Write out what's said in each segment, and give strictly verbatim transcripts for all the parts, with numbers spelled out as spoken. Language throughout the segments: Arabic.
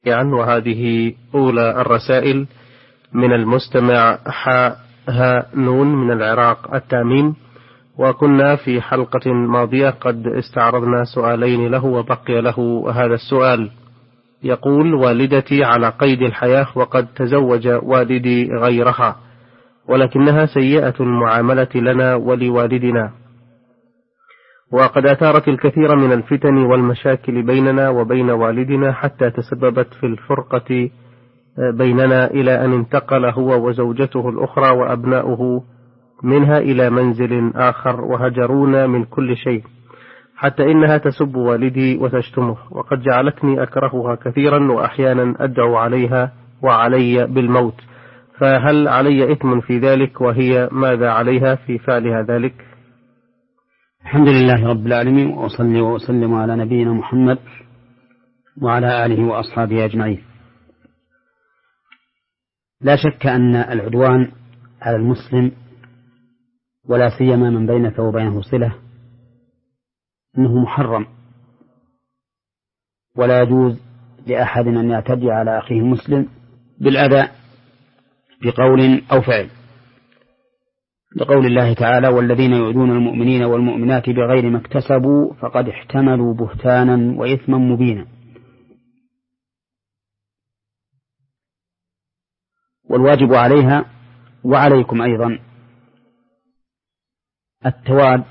يعني وهذه أولى الرسائل من المستمع حاء ها نون من العراق التاميم. وكنا في حلقة ماضية قد استعرضنا سؤالين له وبقي له هذا السؤال. يقول: والدتي على قيد الحياة وقد تزوج والدي غيرها، ولكنها سيئة المعاملة لنا ولوالدنا، وقد أثارت الكثير من الفتن والمشاكل بيننا وبين والدنا حتى تسببت في الفرقة بيننا، إلى أن انتقل هو وزوجته الأخرى وأبناؤه منها إلى منزل آخر وهجرونا من كل شيء، حتى إنها تسب والدي وتشتمه، وقد جعلتني أكرهها كثيرا وأحيانا أدعو عليها وعلي بالموت، فهل علي إثم في ذلك؟ وهي ماذا عليها في فعلها ذلك؟ الحمد لله رب العالمين، وأصلي وأسلم على نبينا محمد وعلى آله وأصحابه أجمعين. لا شك أن العدوان على المسلم ولا سيما من بينك وبينه صلة إنه محرم، ولا يجوز لأحد أن يعتدي على أخيه المسلم بالأذى بقول أو فعل، لقول الله تعالى: والذين يؤذون المؤمنين والمؤمنات بغير ما اكتسبوا فقد احتملوا بهتانا وإثما مبينا. والواجب عليها وعليكم أيضا التواد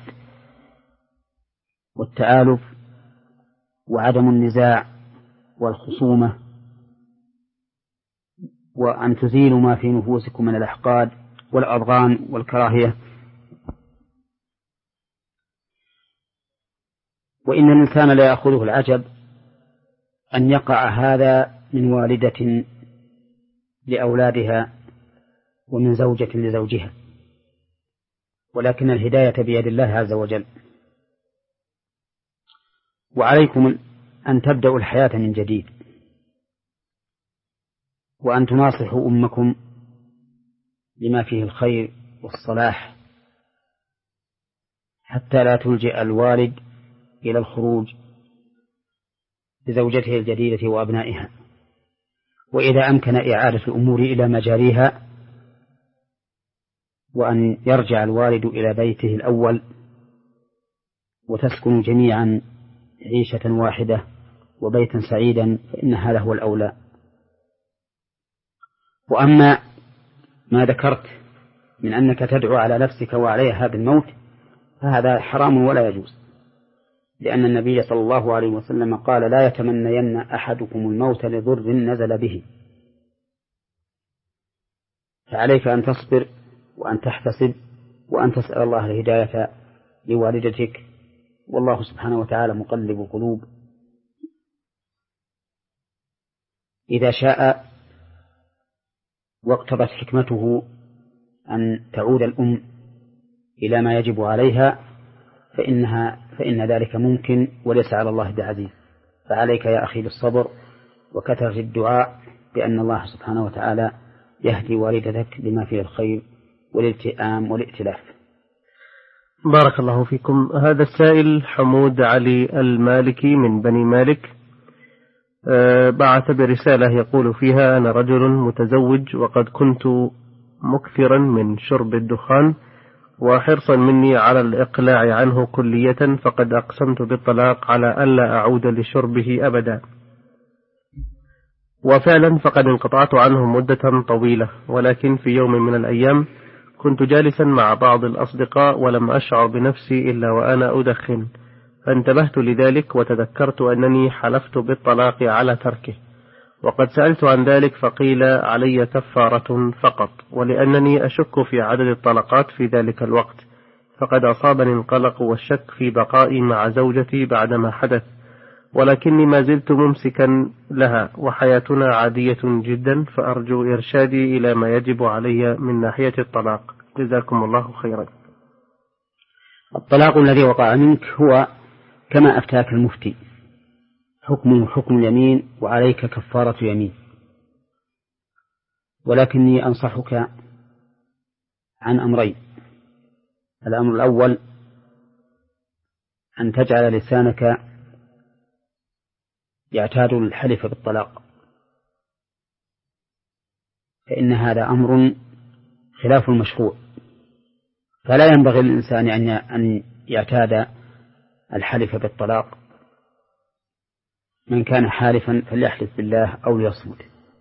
والتآلف وعدم النزاع والخصومة، وأن تزيلوا ما في نفوسكم من الأحقاد والأضغان والكراهية. وإن الإنسان لا يأخذه العجب أن يقع هذا من والدة لأولادها ومن زوجة لزوجها، ولكن الهداية بيد الله عز وجل. وعليكم أن تبدأوا الحياة من جديد، وأن تناصحوا أمكم لما فيه الخير والصلاح، حتى لا تلجئ الوالد إلى الخروج بزوجته الجديدة وأبنائها. وإذا أمكن إعادة الأمور إلى مجاريها، وأن يرجع الوالد إلى بيته الأول وتسكنوا جميعا عيشة واحدة وبيتا سعيدا، فإن هذا هو الأولى. وأما ما ذكرت من أنك تدعو على نفسك وعليها بالموت فهذا حرام ولا يجوز، لأن النبي صلى الله عليه وسلم قال: لا يتمنين أحدكم الموت لضر نزل به. فعليك أن تصبر وأن تحتسب وأن تسأل الله الهداية لوالدتك، والله سبحانه وتعالى مقلب قلوب. إذا شاء واقتضت حكمته أن تعود الأم إلى ما يجب عليها فإنها فإن ذلك ممكن، وليس على الله بعزيز. فعليك يا أخي بالصبر وكثرة الدعاء بأن الله سبحانه وتعالى يهدي والدتك لما فيه الخير والالتئام والائتلاف. بارك الله فيكم. هذا السائل حمود علي المالكي من بني مالك أه بعث برسالة يقول فيها: أنا رجل متزوج، وقد كنت مكثرا من شرب الدخان، وحرصا مني على الإقلاع عنه كلية، فقد أقسمت بالطلاق على ألا أعود لشربه أبدا، وفعلا فقد انقطعت عنه مدة طويلة. ولكن في يوم من الأيام كنت جالسا مع بعض الأصدقاء ولم أشعر بنفسي إلا وأنا أدخن، فانتبهت لذلك وتذكرت أنني حلفت بالطلاق على تركه، وقد سألت عن ذلك فقيل علي كفارة فقط، ولأنني أشك في عدد الطلقات في ذلك الوقت فقد أصابني القلق والشك في بقائي مع زوجتي بعدما حدث، ولكني ما زلت ممسكا لها وحياتنا عادية جدا، فأرجو إرشادي إلى ما يجب علي من ناحية الطلاق، جزاكم الله خيرا. الطلاق الذي وقع منك هو كما أفتاك المفتي، حكمه حكم اليمين وعليك كفارة يمين. ولكني أنصحك عن أمرين: الأمر الأول أن تجعل لسانك يعتاد الحلف بالطلاق، فإن هذا أمر خلاف المشروع، فلا ينبغي للإنسان أن يعتاد الحلف بالطلاق. من كان حالفا فليحلف بالله أو ليصمت.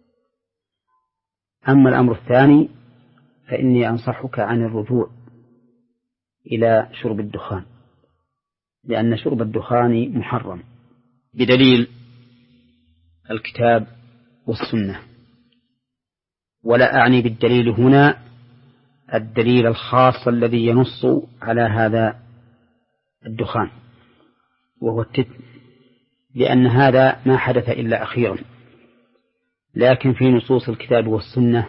أما الأمر الثاني فإني أنصحك عن الرجوع إلى شرب الدخان، لأن شرب الدخان محرم بدليل الكتاب والسنة، ولا أعني بالدليل هنا الدليل الخاص الذي ينص على هذا الدخان وهو التتم، لأن هذا ما حدث إلا أخيرا، لكن في نصوص الكتاب والسنة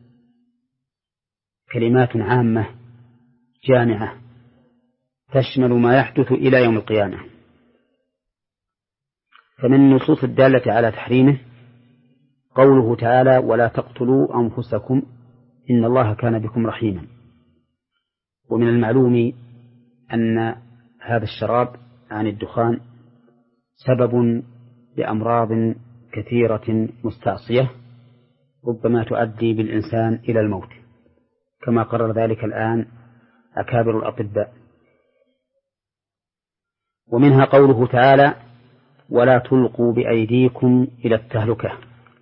كلمات عامة جامعة تشمل ما يحدث إلى يوم القيامة. فمن النصوص الدالة على تحريمه قوله تعالى: ولا تقتلوا أنفسكم إن الله كان بكم رحيما. ومن المعلوم أن هذا الشراب عن الدخان سبب لأمراض كثيرة مستعصية ربما تؤدي بالإنسان إلى الموت، كما قرر ذلك الآن أكابر الأطباء. ومنها قوله تعالى: ولا تلقوا بأيديكم إلى التهلكة.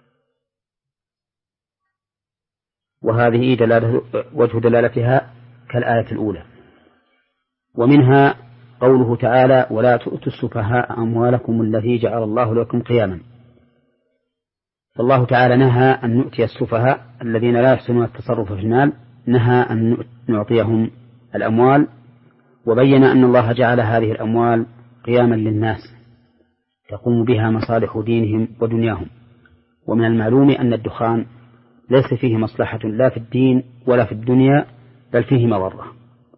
وهذه دلالة وجه دلالتها كالآية الأولى. ومنها قوله تعالى: ولا تؤتوا السفهاء أموالكم التي جعل الله لكم قياما. فالله تعالى نهى أن نؤتي السفهاء الذين لا يحسنون التصرف في المال، نهى أن نعطيهم الأموال، وبين أن الله جعل هذه الأموال قياما للناس تقوم بها مصالح دينهم ودنياهم. ومن المعلوم أن الدخان ليس فيه مصلحة لا في الدين ولا في الدنيا، بل فيه مضرة.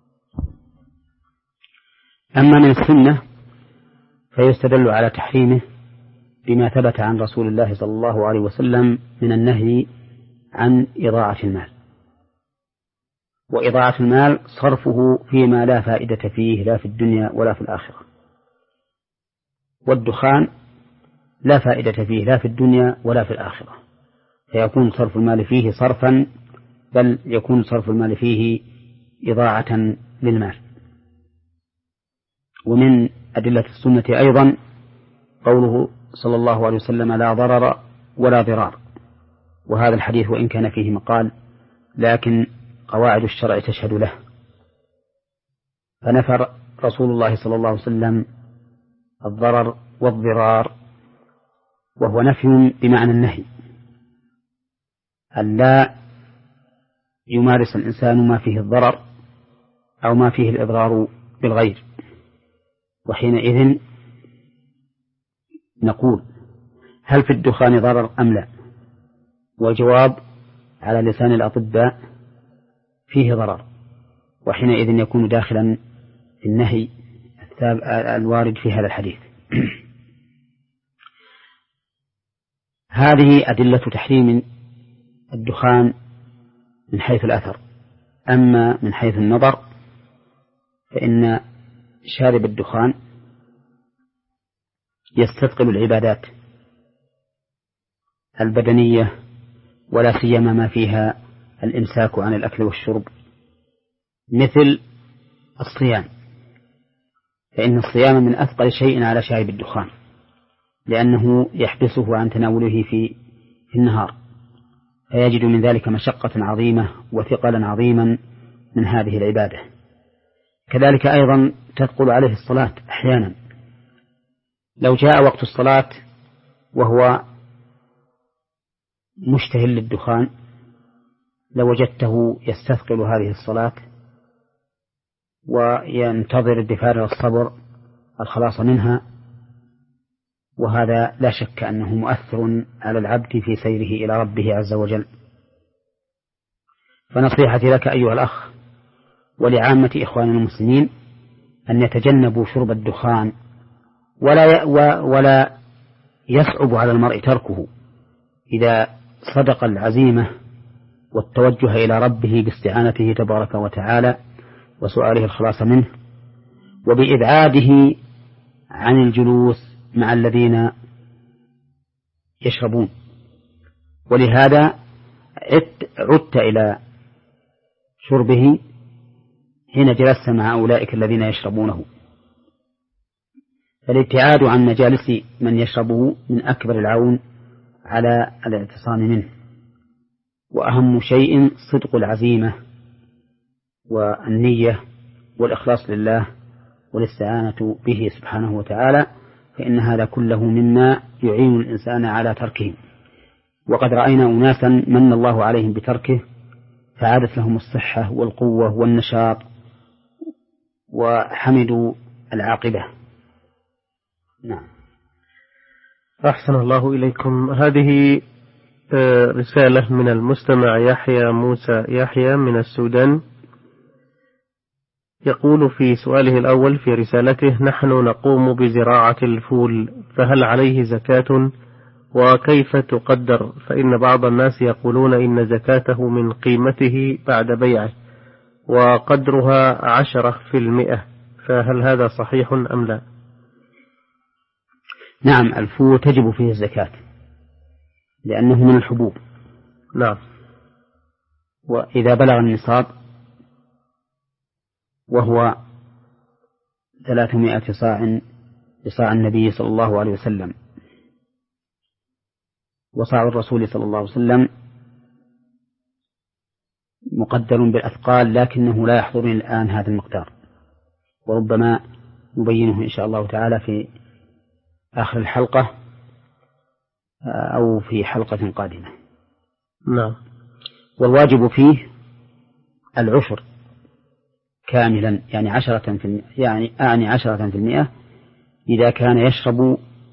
أما من السنة فيستدل على تحريمه بما ثبت عن رسول الله صلى الله عليه وسلم من النهي عن إضاعة المال. وإضاعة المال صرفه فيما لا فائدة فيه لا في الدنيا ولا في الآخرة، والدخان لا فائدة فيه لا في الدنيا ولا في الآخرة، فيكون صرف المال فيه صرفا، بل يكون صرف المال فيه إضاعة للمال. ومن أدلة السنة أيضا قوله صلى الله عليه وسلم: لا ضرر ولا ضرار. وهذا الحديث وإن كان فيه مقال لكن قواعد الشرع تشهد له. فنفى رسول الله صلى الله عليه وسلم الضرر والضرار، وهو نفي بمعنى النهي، أن لا يمارس الإنسان ما فيه الضرر أو ما فيه الإضرار بالغير. وحينئذ نقول: هل في الدخان ضرر أم لا؟ والجواب على لسان الأطباء: فيه ضرر، وحينئذ يكون داخلا في النهي الوارد في هذا الحديث. هذه أدلة تحريم الدخان من حيث الأثر. أما من حيث النظر فإن شارب الدخان يستثقل العبادات البدنية، ولا سيما ما فيها الإمساك عن الأكل والشرب، مثل الصيام، فإن الصيام من أثقل شيء على شارب الدخان، لأنه يحبسه عن تناوله في في النهار، فيجد من ذلك مشقة عظيمة وثقلا عظيما من هذه العبادة. كذلك أيضا تثقل عليه الصلاة أحيانا. لو جاء وقت الصلاة وهو مشتهل للدخان لوجدته يستثقل هذه الصلاة وينتظر بفارغ الصبر الخلاص منها، وهذا لا شك أنه مؤثر على العبد في سيره إلى ربه عز وجل. فنصيحتي لك أيها الأخ ولعامة إخواننا المسلمين أن يتجنبوا شرب الدخان، ولا ولا يصعب على المرء تركه إذا صدق العزيمة والتوجه إلى ربه باستعانته تبارك وتعالى وسؤاله الخلاص منه، وبإبعاده عن الجلوس مع الذين يشربون. ولهذا عدت إلى شربه حين جلست مع أولئك الذين يشربونه. فالابتعاد عن مجالس من يشربه من أكبر العون على الاعتصام منه. وأهم شيء صدق العزيمة والنية والإخلاص لله والاستعانة به سبحانه وتعالى، فإن هذا كله مما يعين الإنسان على تركه. وقد رأينا أناسا من الله عليهم بتركه فعادت لهم الصحة والقوة والنشاط وحمدوا العاقبة. نعم. أحسن الله إليكم. هذه رسالة من المستمع يحيى موسى يحيى من السودان، يقول في سؤاله الأول في رسالته: نحن نقوم بزراعة الفول، فهل عليه زكاة وكيف تقدر؟ فإن بعض الناس يقولون إن زكاته من قيمته بعد بيعه وقدرها عشرة في المئة، فهل هذا صحيح أم لا؟ نعم، الفول تجب فيه الزكاة لأنه من الحبوب. نعم. وإذا بلغ النصاب وهو ثلاثمائة صاع بصاع النبي صلى الله عليه وسلم، وصاع الرسول صلى الله عليه وسلم مقدر بالأثقال، لكنه لا يحضرني الآن هذا المقدار، وربما نبينه إن شاء الله تعالى في آخر الحلقة أو في حلقة قادمة. نعم. والواجب فيه العشر كاملا، يعني عشرة في المئة، يعني أعني عشرة في المئة إذا كان يشرب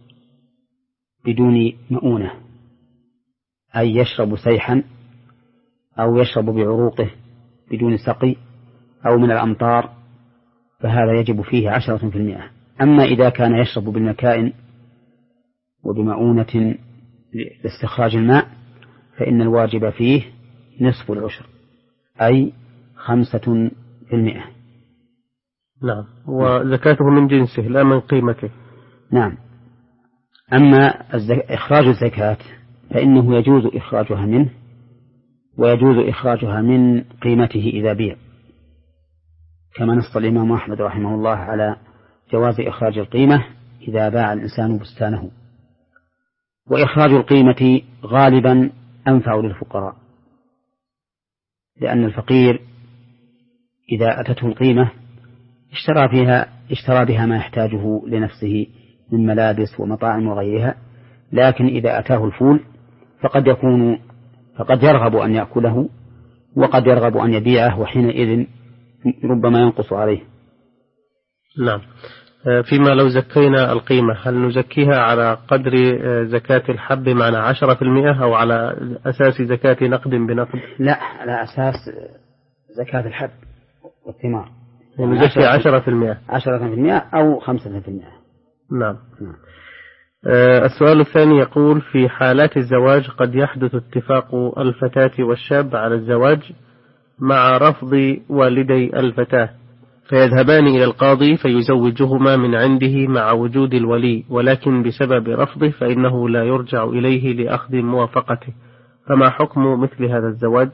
بدون مؤونة، أي يشرب سيحا أو يشرب بعروقه بدون سقي أو من الأمطار، فهذا يجب فيه عشرة في المئة. أما إذا كان يشرب بالمكائن وبمؤونة لاستخراج الماء فإن الواجب فيه نصف العشر، أي خمسة في المئة. نعم. وزكاته من جنسه لا من قيمته. نعم. أما إخراج الزكاة فإنه يجوز إخراجها منه، ويجوز إخراجها من قيمته إذا بيع، كما نص الإمام أحمد رحمه الله على جواز إخراج القيمة إذا باع الإنسان بستانه. وإخراج القيمة غالبا أنفع للفقراء، لأن الفقير إذا أتته القيمة اشترى فيها اشترى بها ما يحتاجه لنفسه من ملابس ومطاعم وغيرها، لكن إذا أتاه الفول فقد يكون فقد يرغب أن يأكله وقد يرغب أن يبيعه، وحينئذ ربما ينقص عليه. نعم. فيما لو زكينا القيمة هل نزكيها على قدر زكاة الحب معنا عشرة في المئة أو على أساس زكاة نقد بنقد؟ لا، على أساس زكاة الحب والثمار، يعني نزكي عشرة في المئة عشرة في المئة أو خمسة في المئة. نعم. نعم. السؤال الثاني يقول: في حالات الزواج قد يحدث اتفاق الفتاة والشاب على الزواج مع رفض والدي الفتاة، فيذهبان إلى القاضي فيزوجهما من عنده مع وجود الولي، ولكن بسبب رفضه فإنه لا يرجع إليه لأخذ موافقته، فما حكم مثل هذا الزواج؟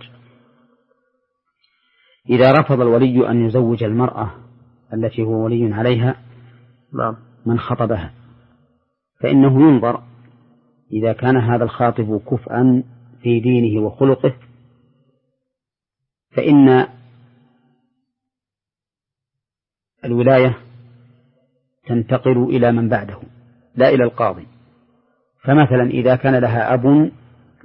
إذا رفض الولي أن يزوج المرأة التي هو ولي عليها نعم من خطبها، فإنه ينظر إذا كان هذا الخاطب كفءا في دينه وخلقه، فإن الولاية تنتقل إلى من بعده لا إلى القاضي. فمثلا إذا كان لها أب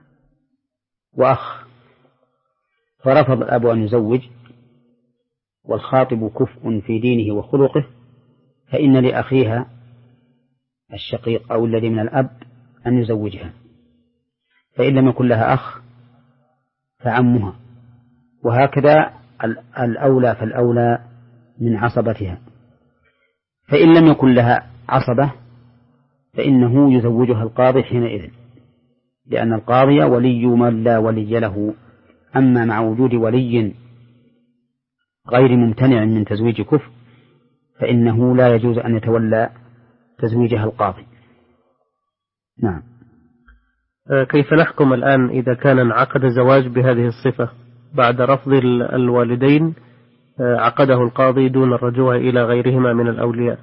وأخ فرفض الأب أن يزوج والخاطب كفء في دينه وخلقه، فإن لأخيها الشقيق أو الذي من الأب أن يزوجها، فإن لم يكن لها أخ فعمها، وهكذا الأولى فالأولى من عصبتها. فإن لم يكن لها عصبة فإنه يزوجها القاضي حينئذ، لأن القاضي ولي من لا ولي له. أما مع وجود ولي غير ممتنع من تزويج كفء فإنه لا يجوز أن يتولى تزويجها القاضي. نعم. كيف نحكم الآن إذا كان انعقد زواج بهذه الصفة بعد رفض الوالدين عقده القاضي دون الرجوع إلى غيرهما من الأولياء؟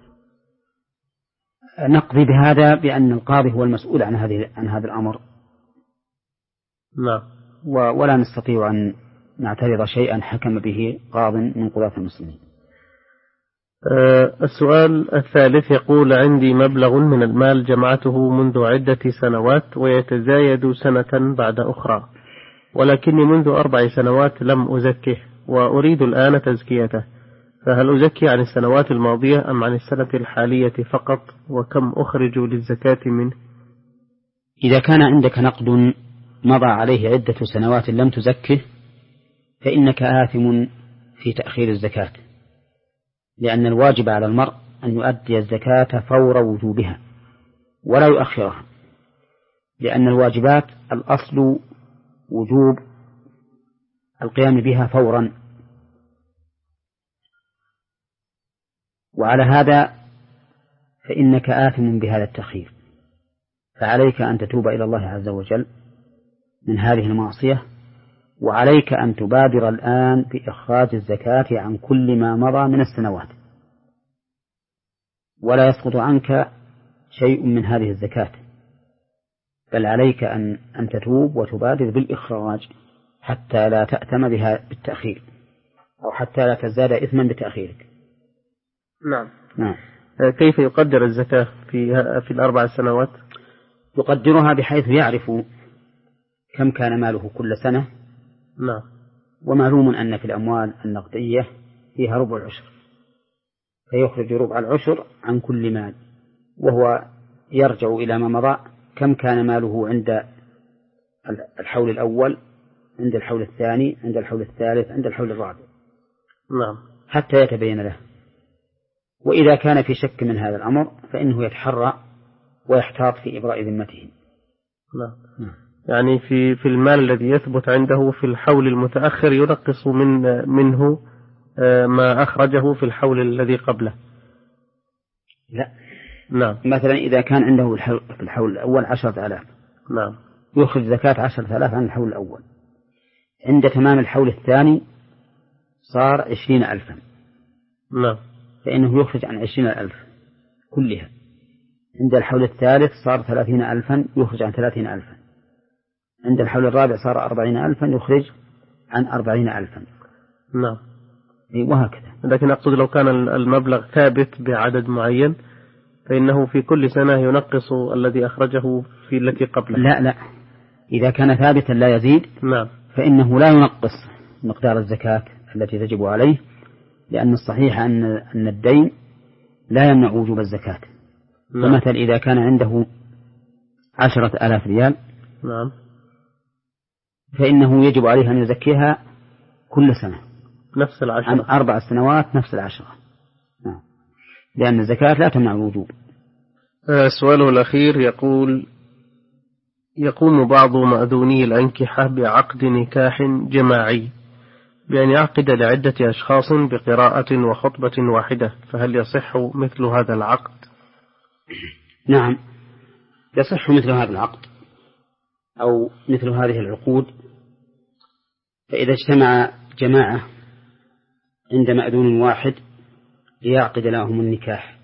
نقضي بهذا بأن القاضي هو المسؤول عن هذه عن هذا الأمر. نعم. ولا نستطيع أن نعترض شيئا حكم به قاض من قضاة المسلمين. أه السؤال الثالث يقول: عندي مبلغ من المال جمعته منذ عدة سنوات ويتزايد سنة بعد أخرى، ولكني منذ أربع سنوات لم أزكه وأريد الآن تزكيته، فهل أزكي عن السنوات الماضية أم عن السنة الحالية فقط؟ وكم أخرج للزكاة منه؟ إذا كان عندك نقد مضى عليه عدة سنوات لم تزكه فإنك آثم في تأخير الزكاة، لأن الواجب على المرء أن يؤدي الزكاة فور وجوبها ولا يؤخرها، لأن الواجبات الأصل وجوب القيام بها فورا. وعلى هذا فإنك آثم بهذا التأخير، فعليك أن تتوب إلى الله عز وجل من هذه المعصية، وعليك أن تبادر الآن بإخراج الزكاة عن كل ما مضى من السنوات، ولا يسقط عنك شيء من هذه الزكاة، بل عليك أن أن تتوب وتبادر بالإخراج حتى لا تأثم بها بالتأخير، أو حتى لا تزداد إثما بتأخيرك. نعم. نعم. كيف يقدر الزكاة في في الأربع سنوات؟ يقدرها بحيث يعرف كم كان ماله كل سنة. نعم. ومعلوم أن في الأموال النقدية فيها ربع العشر، فيخرج ربع العشر عن كل مال، وهو يرجع إلى ما مضى كم كان ماله عند الحول الأول، عند الحول الثاني، عند الحول الثالث، عند الحول الرابع. نعم. حتى يتبين له. وإذا كان في شك من هذا الأمر فإنه يتحرى ويحتاط في إبراء ذمته. نعم. يعني في في المال الذي يثبت عنده في الحول المتأخر ينقص من منه ما أخرجه في الحول الذي قبله. لا. نعم. مثلا إذا كان عنده في الحول الأول عشرة آلاف، نعم، يخرج زكاة عشرة آلاف عن الحول الأول. عند تمام الحول الثاني صار عشرين ألفا. نعم. فإنه يخرج عن عشرين ألف كلها. عند الحول الثالث صار ثلاثين ألفا، يخرج عن ثلاثين ألفا. عند الحول الرابع صار أربعين ألفا، يخرج عن أربعين ألفا. نعم. وهكذا. لكن أقصد لو كان المبلغ ثابت بعدد معين فإنه في كل سنة ينقص الذي أخرجه في التي قبله. لا لا، إذا كان ثابتا لا يزيد. نعم. فإنه لا ينقص مقدار الزكاة التي تجب عليه، لأن الصحيح أن أن الدين لا يمنع وجوب الزكاة. نعم. فمثلا إذا كان عنده عشرة آلاف ريال، نعم، فإنه يجب عليه أن يزكيها كل سنة نفس العشرة، عن أربع سنوات نفس العشرة. نعم. لأن الزكاة لا تمنع الوجوب. سؤاله الأخير يقول: يقوم بعض مأذوني الأنكحة بعقد نكاح جماعي بأن يعقد لعدة أشخاص بقراءة وخطبة واحدة، فهل يصح مثل هذا العقد؟ نعم، يصح مثل هذا العقد أو مثل هذه العقود. فإذا اجتمع جماعة عند مأذون واحد ليعقد لهم النكاح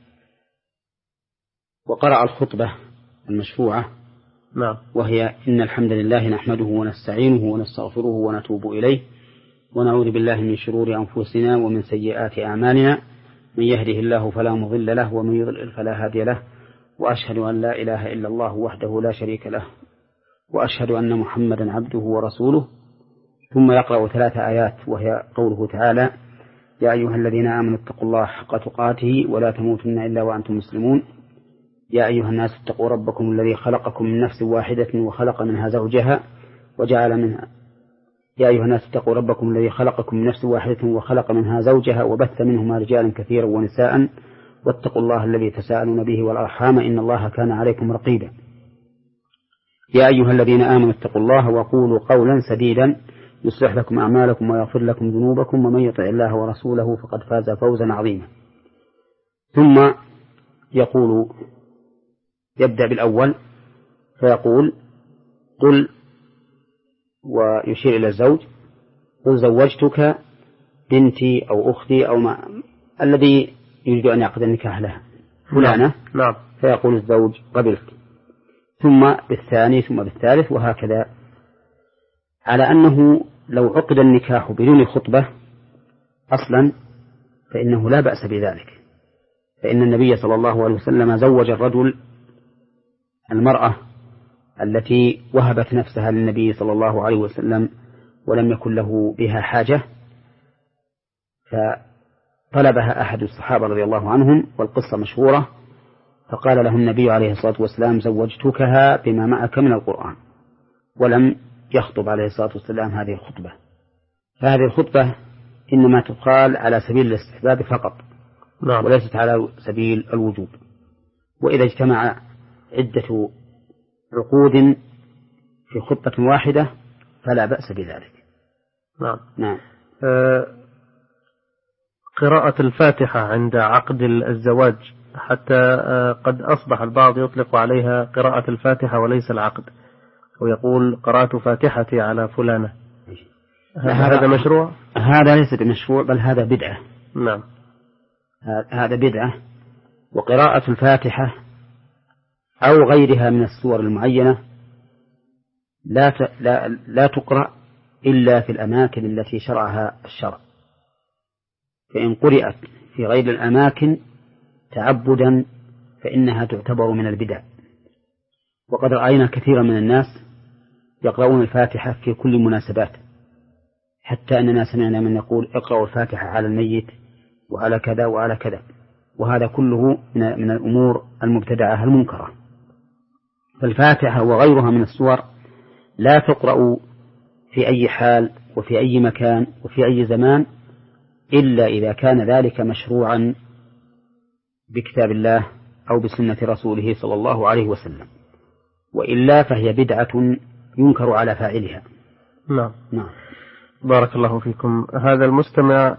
وقرأ الخطبة المشروعة، نعم، وهي: إن الحمد لله نحمده ونستعينه ونستغفره ونتوب إليه ونعوذ بالله من شرور أنفسنا ومن سيئات أعمالنا، من يهده الله فلا مضل له ومن يضلل فلا هادي له، وأشهد أن لا إله إلا الله وحده لا شريك له، وأشهد أن محمدا عبده ورسوله. ثم يقرأ ثلاث آيات، وهي قوله تعالى: يا أيها الذين آمنوا اتقوا الله حق تقاته ولا تموتن إلا وأنتم مسلمون. يا أيها الناس اتقوا ربكم الذي خلقكم من نفس واحدة وخلق منها زوجها وجعل منها يا أيها الناس اتقوا ربكم الذي خلقكم من نفس واحدة وخلق منها زوجها وبث منهما رجالا كثيرا ونساء واتقوا الله الذي تساءلون به والأرحام إن الله كان عليكم رقيبا. يا أيها الذين آمنوا اتقوا الله وقولوا قولا سديدا يصلح لكم أعمالكم ويغفر لكم ذنوبكم، ومن يطع الله ورسوله فقد فاز فوزا عظيما. ثم يقول يبدأ بالأول فيقول: قل، ويشير إلى الزوج، قل زوجتك بنتي أو أختي أو ما الذي يريد أن يعقد النكاح لها فلانة. نعم. فيقول الزوج قبلت، ثم بالثاني ثم بالثالث وهكذا، على أنه لو عقد النكاح بدون خطبة أصلا فإنه لا بأس بذلك، فإن النبي صلى الله عليه وسلم زوج الرجل المرأة التي وهبت نفسها للنبي صلى الله عليه وسلم ولم يكن له بها حاجة، فطلبها أحد الصحابة رضي الله عنهم والقصة مشهورة، فقال له النبي عليه الصلاة والسلام زوجتكها بما معك من القرآن، ولم يخطب عليه الصلاة والسلام هذه الخطبة. فهذه الخطبة إنما تقال على سبيل الاستحباب فقط، نعم. وليست على سبيل الوجوب. وإذا اجتمع عدة عقود في خطبة واحدة فلا بأس بذلك. نعم. نعم. آه قراءة الفاتحة عند عقد الزواج، حتى آه قد أصبح البعض يطلق عليها قراءة الفاتحة وليس العقد، ويقول قرأت فاتحتي على فلانة. هذا مشروع؟ هذا ليس بمشروع، بل هذا بدعة. نعم. هذا بدعة. وقراءة الفاتحة أو غيرها من السور المعينة لا لا لا تقرأ إلا في الأماكن التي شرعها الشرع، فإن قرأت في غير الأماكن تعبدا فإنها تعتبر من البدع. وقد رأينا كثيرا من الناس يقرؤون الفاتحة في كل مناسبات، حتى أننا سمعنا من يقول اقرأوا الفاتحة على الميت وعلى كذا وعلى كذا، وهذا كله من الأمور المبتدعة المنكرة. فالفاتحة وغيرها من السور لا تقرأ في أي حال وفي أي مكان وفي أي زمان إلا إذا كان ذلك مشروعا بكتاب الله أو بسنة رسوله صلى الله عليه وسلم، وإلا فهي بدعة ينكر على فاعلها. نعم. نعم. بارك الله فيكم. هذا المستمع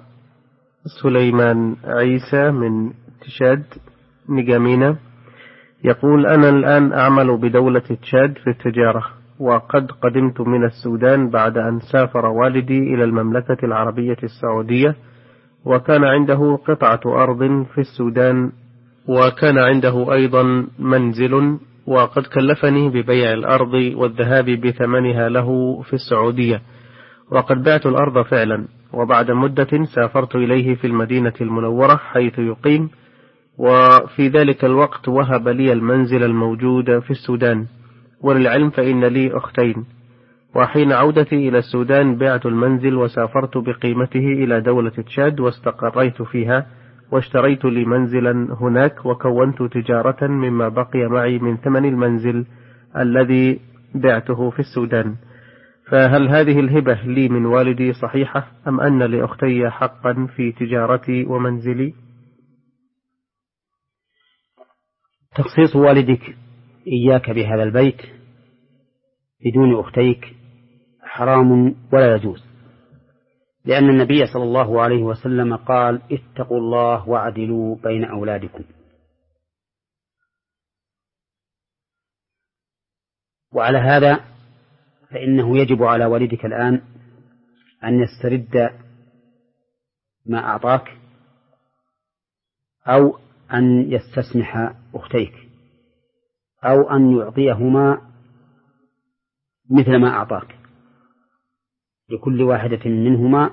سليمان عيسى من تشاد نجامينا يقول: أنا الآن أعمل بدولة تشاد في التجارة، وقد قدمت من السودان بعد أن سافر والدي إلى المملكة العربية السعودية، وكان عنده قطعة أرض في السودان، وكان عنده أيضا منزل، وقد كلفني ببيع الأرض والذهاب بثمنها له في السعودية، وقد بعت الأرض فعلا، وبعد مدة سافرت إليه في المدينة المنورة حيث يقيم، وفي ذلك الوقت وهب لي المنزل الموجود في السودان. وللعلم فإن لي أختين، وحين عودتي إلى السودان بعت المنزل وسافرت بقيمته إلى دولة تشاد واستقريت فيها، واشتريت لي منزلا هناك، وكونت تجارة مما بقي معي من ثمن المنزل الذي بعته في السودان. فهل هذه الهبة لي من والدي صحيحة، أم أن لأختي حقا في تجارتي ومنزلي؟ تخصيص والدك إياك بهذا البيت بدون أختيك حرام ولا يجوز، لأن النبي صلى الله عليه وسلم قال: اتقوا الله واعدلوا بين أولادكم. وعلى هذا فإنه يجب على والدك الآن أن يسترد ما أعطاك، أو أن يستسمح أختيك، أو أن يعطيهما مثل ما أعطاك، لكل واحدة منهما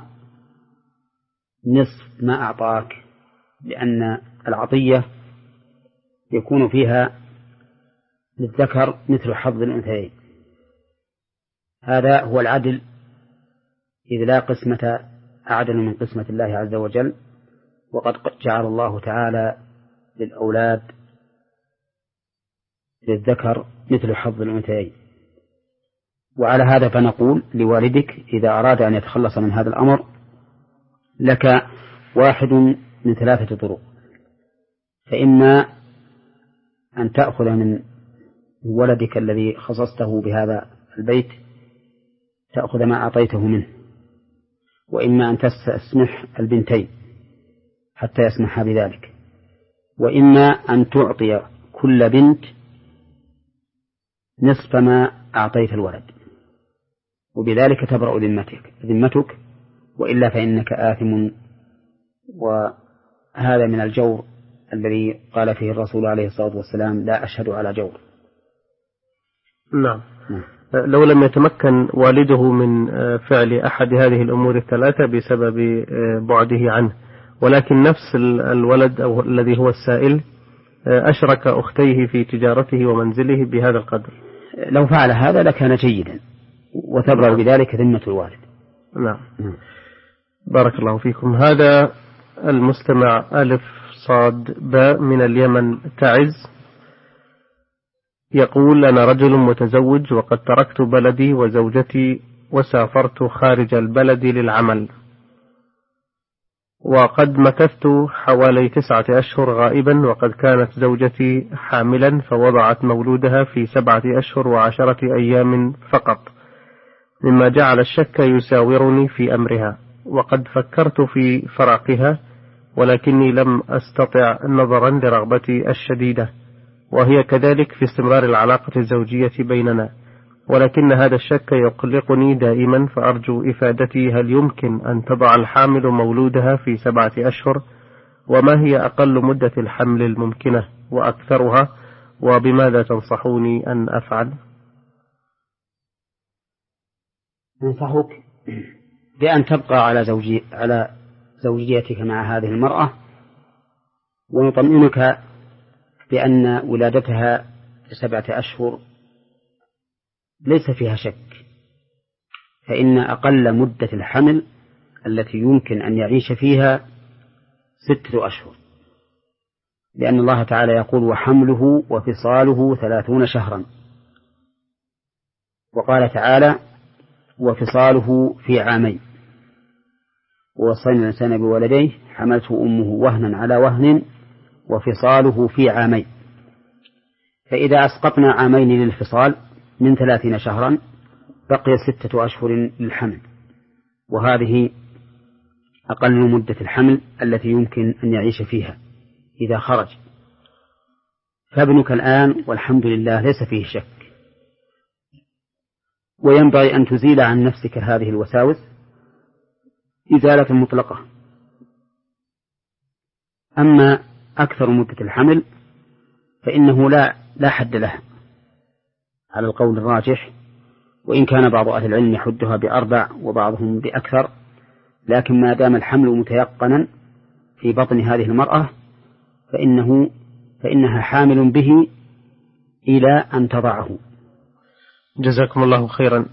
نصف ما أعطاك، لأن العطية يكون فيها للذكر مثل حظ الأنثيين. هذا هو العدل، إذ لا قسمة أعدل من قسمة الله عز وجل، وقد جعل الله تعالى للأولاد للذكر مثل حظ الأنثيين. وعلى هذا فنقول لوالدك إذا أراد أن يتخلص من هذا الأمر لك واحد من ثلاثة طرق: فإما أن تأخذ من ولدك الذي خصصته بهذا البيت تأخذ ما أعطيته منه، وإما أن تستسمح البنتين حتى يسمح بذلك، وإما أن تعطي كل بنت نصف ما أعطيت الولد، وبذلك تبرأ ذمتك ذمتك وإلا فإنك آثم. وهذا من الجور الذي قال فيه الرسول عليه الصلاة والسلام: لا أشهد على جور. نعم. لو لم يتمكن والده من فعل أحد هذه الأمور الثلاثة بسبب بعده عنه، ولكن نفس الولد أو الذي هو السائل أشرك أختيه في تجارته ومنزله بهذا القدر، لو فعل هذا لكان جيدا وتبرأ بذلك ذمة الوالد. نعم. بارك الله فيكم. هذا المستمع ألف صاد باء من اليمن تعز يقول: أنا رجل متزوج وقد تركت بلدي وزوجتي وسافرت خارج البلد للعمل، وقد مكثت حوالي تسعة أشهر غائبا، وقد كانت زوجتي حاملا فوضعت مولودها في سبعة أشهر وعشرة أيام فقط، مما جعل الشك يساورني في أمرها، وقد فكرت في فراقها ولكني لم أستطع نظرا لرغبتي الشديدة، وهي كذلك في استمرار العلاقة الزوجية بيننا، ولكن هذا الشك يقلقني دائما، فأرجو إفادتي: هل يمكن أن تضع الحامل مولودها في سبعة أشهر؟ وما هي أقل مدة الحمل الممكنة وأكثرها؟ وبماذا تنصحوني أن أفعل؟ أنصحك بأن تبقى على زوجي على زوجيتك مع هذه المرأة، ونطمئنك بأن ولادتها سبعة أشهر ليس فيها شك، فإن أقل مدة الحمل التي يمكن أن يعيش فيها ستة أشهر، لأن الله تعالى يقول: وحمله وفصاله ثلاثون شهرا. وقال تعالى: وفصاله في عامين، ووصينا الإنسان بولديه حملته أمه وهنا على وهن وفصاله في عامين. فإذا أسقطنا عامين للفصال من ثلاثين شهرا بقي ستة أشهر للحمل، وهذه أقل مدة الحمل التي يمكن أن يعيش فيها إذا خرج. فابنك الآن والحمد لله ليس فيه شك، وينبغي أن تزيل عن نفسك هذه الوساوس إزالة مطلقة. أما أكثر مدة الحمل فإنه لا لا حد له على القول الراجح، وإن كان بعض أهل العلم يحدها بأربع وبعضهم بأكثر، لكن ما دام الحمل متيقنا في بطن هذه المرأة فإنه فإنها حامل به إلى أن تضعه. جزاكم الله خيرا.